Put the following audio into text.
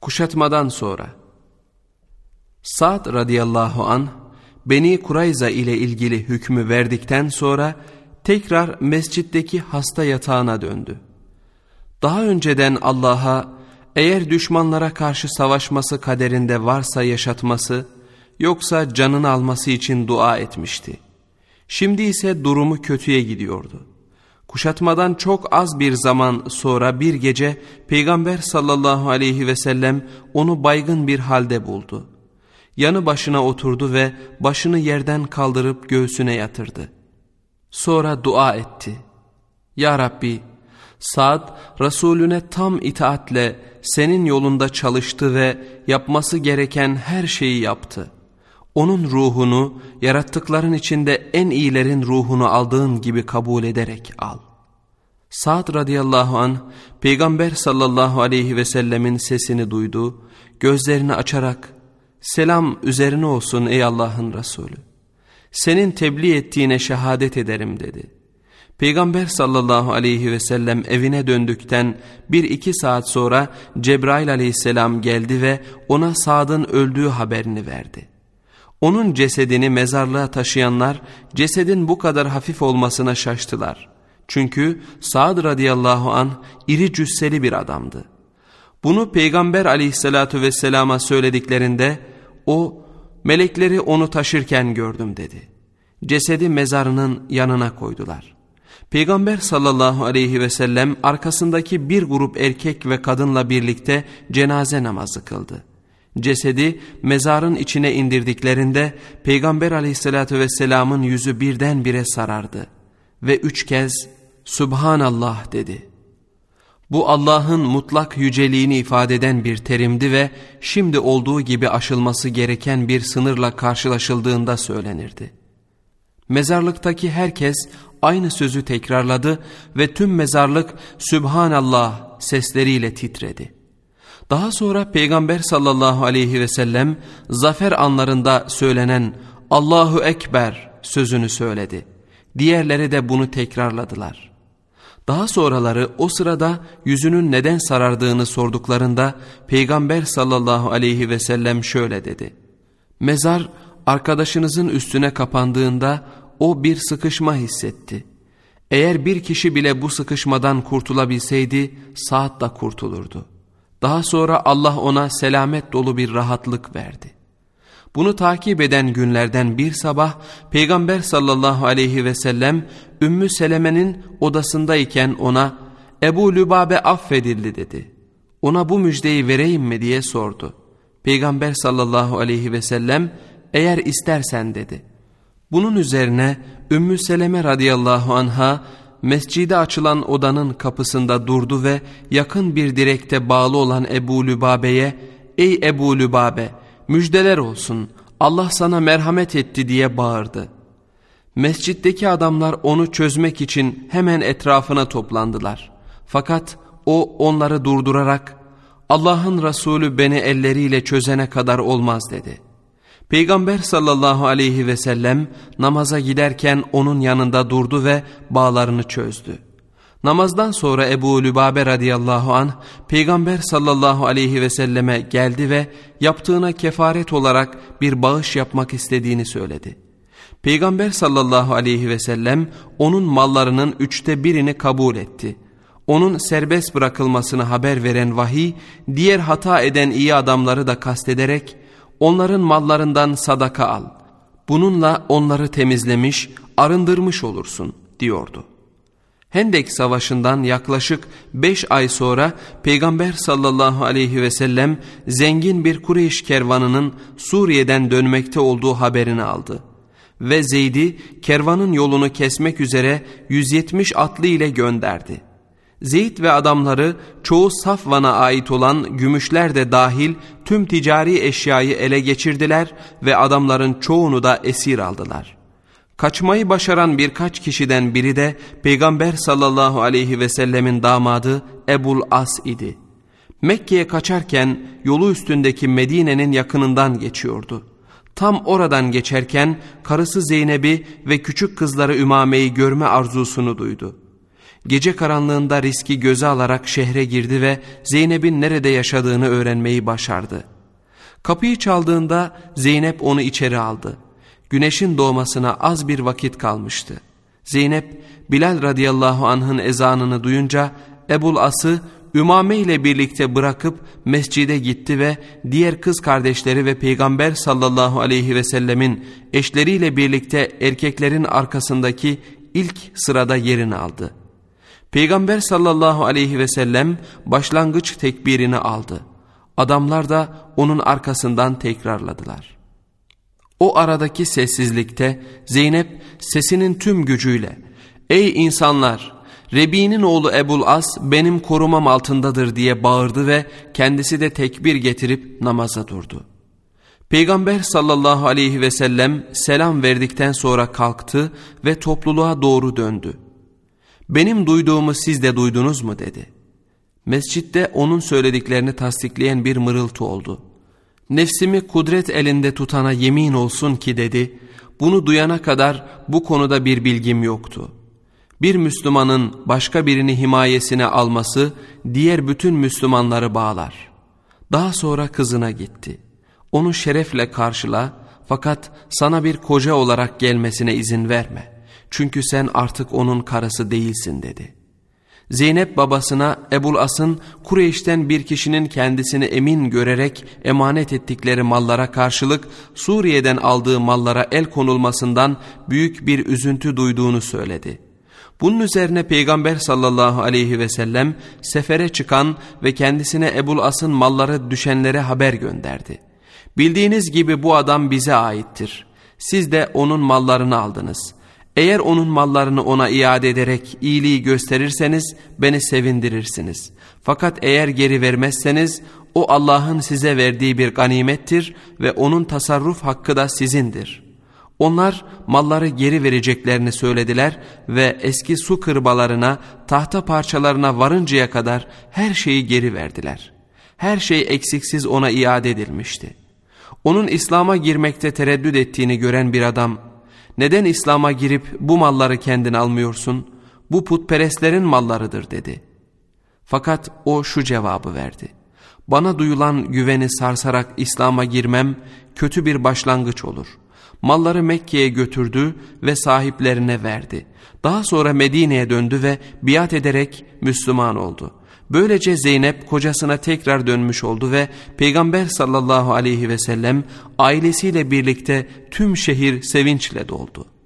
Kuşatmadan sonra Sa'd radıyallahu anh Beni Kurayza ile ilgili hükmü verdikten sonra tekrar mescitteki hasta yatağına döndü. Daha önceden Allah'a eğer düşmanlara karşı savaşması kaderinde varsa yaşatması, yoksa canını alması için dua etmişti. Şimdi ise durumu kötüye gidiyordu. Kuşatmadan çok az bir zaman sonra bir gece Peygamber sallallahu aleyhi ve sellem onu baygın bir halde buldu. Yanı başına oturdu ve başını yerden kaldırıp göğsüne yatırdı. Sonra dua etti. Ya Rabbi, Sa'd Resulüne tam itaatle senin yolunda çalıştı ve yapması gereken her şeyi yaptı. Onun ruhunu yarattıkların içinde en iyilerin ruhunu aldığın gibi kabul ederek al. Sa'd radıyallahu anh Peygamber sallallahu aleyhi ve sellemin sesini duydu, gözlerini açarak selam üzerine olsun ey Allah'ın Resulü. Senin tebliğ ettiğine şehadet ederim dedi. Peygamber sallallahu aleyhi ve sellem evine döndükten 1-2 saat sonra Cebrail aleyhisselam geldi ve ona Sa'd'ın öldüğü haberini verdi. Onun cesedini mezarlığa taşıyanlar cesedin bu kadar hafif olmasına şaştılar. Çünkü Sa'd radıyallahu anh iri cüsseli bir adamdı. Bunu Peygamber aleyhissalatu vesselama söylediklerinde o melekleri onu taşırken gördüm dedi. Cesedi mezarının yanına koydular. Peygamber sallallahu aleyhi ve sellem arkasındaki bir grup erkek ve kadınla birlikte cenaze namazı kıldı. Cesedi mezarın içine indirdiklerinde Peygamber aleyhissalatu vesselamın yüzü birdenbire sarardı ve 3 kez Subhanallah dedi. Bu Allah'ın mutlak yüceliğini ifade eden bir terimdi ve şimdi olduğu gibi aşılması gereken bir sınırla karşılaşıldığında söylenirdi. Mezarlıktaki herkes aynı sözü tekrarladı ve tüm mezarlık Sübhanallah sesleriyle titredi. Daha sonra Peygamber sallallahu aleyhi ve sellem zafer anlarında söylenen Allahu Ekber sözünü söyledi. Diğerleri de bunu tekrarladılar. Daha sonraları o sırada yüzünün neden sarardığını sorduklarında Peygamber sallallahu aleyhi ve sellem şöyle dedi. Mezar arkadaşınızın üstüne kapandığında o bir sıkışma hissetti. Eğer bir kişi bile bu sıkışmadan kurtulabilseydi Sa'd da kurtulurdu. Daha sonra Allah ona selamet dolu bir rahatlık verdi. Bunu takip eden günlerden bir sabah Peygamber sallallahu aleyhi ve sellem Ümmü Seleme'nin odasındayken ona Ebu Lübabe affedildi dedi. Ona bu müjdeyi vereyim mi diye sordu. Peygamber sallallahu aleyhi ve sellem eğer istersen dedi. Bunun üzerine Ümmü Seleme radıyallahu anha mescide açılan odanın kapısında durdu ve yakın bir direkte bağlı olan Ebu Lübabe'ye ''Ey Ebu Lübabe, müjdeler olsun, Allah sana merhamet etti'' diye bağırdı. Mescitteki adamlar onu çözmek için hemen etrafına toplandılar. Fakat o onları durdurarak ''Allah'ın Resulü beni elleriyle çözene kadar olmaz'' dedi. Peygamber sallallahu aleyhi ve sellem namaza giderken onun yanında durdu ve bağlarını çözdü. Namazdan sonra Ebu Lübabe radıyallahu anh Peygamber sallallahu aleyhi ve selleme geldi ve yaptığına kefaret olarak bir bağış yapmak istediğini söyledi. Peygamber sallallahu aleyhi ve sellem onun mallarının 1/3'ünü kabul etti. Onun serbest bırakılmasını haber veren vahiy diğer hata eden iyi adamları da kastederek onların mallarından sadaka al. Bununla onları temizlemiş, arındırmış olursun diyordu. Hendek Savaşı'ndan yaklaşık 5 ay sonra Peygamber sallallahu aleyhi ve sellem zengin bir Kureyş kervanının Suriye'den dönmekte olduğu haberini aldı. Ve Zeyd'i kervanın yolunu kesmek üzere 170 atlı ile gönderdi. Zeyd ve adamları çoğu Safvan'a ait olan gümüşler de dahil tüm ticari eşyayı ele geçirdiler ve adamların çoğunu da esir aldılar. Kaçmayı başaran birkaç kişiden biri de Peygamber sallallahu aleyhi ve sellemin damadı Ebul As idi. Mekke'ye kaçarken yolu üstündeki Medine'nin yakınından geçiyordu. Tam oradan geçerken karısı Zeynep'i ve küçük kızları Ümame'yi görme arzusunu duydu. Gece karanlığında riski göze alarak şehre girdi ve Zeynep'in nerede yaşadığını öğrenmeyi başardı. Kapıyı çaldığında Zeynep onu içeri aldı. Güneşin doğmasına az bir vakit kalmıştı. Zeynep, Bilal radıyallahu anh'ın ezanını duyunca Ebul As'ı Ümame ile birlikte bırakıp mescide gitti ve diğer kız kardeşleri ve Peygamber sallallahu aleyhi ve sellemin eşleriyle birlikte erkeklerin arkasındaki ilk sırada yerini aldı. Peygamber sallallahu aleyhi ve sellem başlangıç tekbirini aldı. Adamlar da onun arkasından tekrarladılar. O aradaki sessizlikte Zeynep sesinin tüm gücüyle "Ey insanlar! Rebi'nin oğlu Ebul As benim korumam altındadır" diye bağırdı ve kendisi de tekbir getirip namaza durdu. Peygamber sallallahu aleyhi ve sellem selam verdikten sonra kalktı ve topluluğa doğru döndü. "Benim duyduğumu siz de duydunuz mu?" dedi. Mescitte onun söylediklerini tasdikleyen bir mırıltı oldu. "Nefsimi kudret elinde tutana yemin olsun ki" dedi, "bunu duyana kadar bu konuda bir bilgim yoktu." Bir Müslümanın başka birini himayesine alması diğer bütün Müslümanları bağlar. Daha sonra kızına gitti. Onu şerefle karşıla, fakat sana bir koca olarak gelmesine izin verme. Çünkü sen artık onun karısı değilsin dedi. Zeynep babasına Ebul As'ın Kureyş'ten bir kişinin kendisini emin görerek emanet ettikleri mallara karşılık Suriye'den aldığı mallara el konulmasından büyük bir üzüntü duyduğunu söyledi. Bunun üzerine Peygamber sallallahu aleyhi ve sellem sefere çıkan ve kendisine Ebul As'ın malları düşenlere haber gönderdi. "Bildiğiniz gibi bu adam bize aittir. Siz de onun mallarını aldınız. Eğer onun mallarını ona iade ederek iyiliği gösterirseniz beni sevindirirsiniz. Fakat eğer geri vermezseniz o Allah'ın size verdiği bir ganimettir ve onun tasarruf hakkı da sizindir." Onlar malları geri vereceklerini söylediler ve eski su kırbalarına, tahta parçalarına varıncaya kadar her şeyi geri verdiler. Her şey eksiksiz ona iade edilmişti. Onun İslam'a girmekte tereddüt ettiğini gören bir adam, "Neden İslam'a girip bu malları kendin almıyorsun? Bu putperestlerin mallarıdır" dedi. Fakat o şu cevabı verdi: "Bana duyulan güveni sarsarak İslam'a girmem kötü bir başlangıç olur." Malları Mekke'ye götürdü ve sahiplerine verdi. Daha sonra Medine'ye döndü ve biat ederek Müslüman oldu. Böylece Zeynep kocasına tekrar dönmüş oldu ve Peygamber sallallahu aleyhi ve sellem ailesiyle birlikte tüm şehir sevinçle doldu.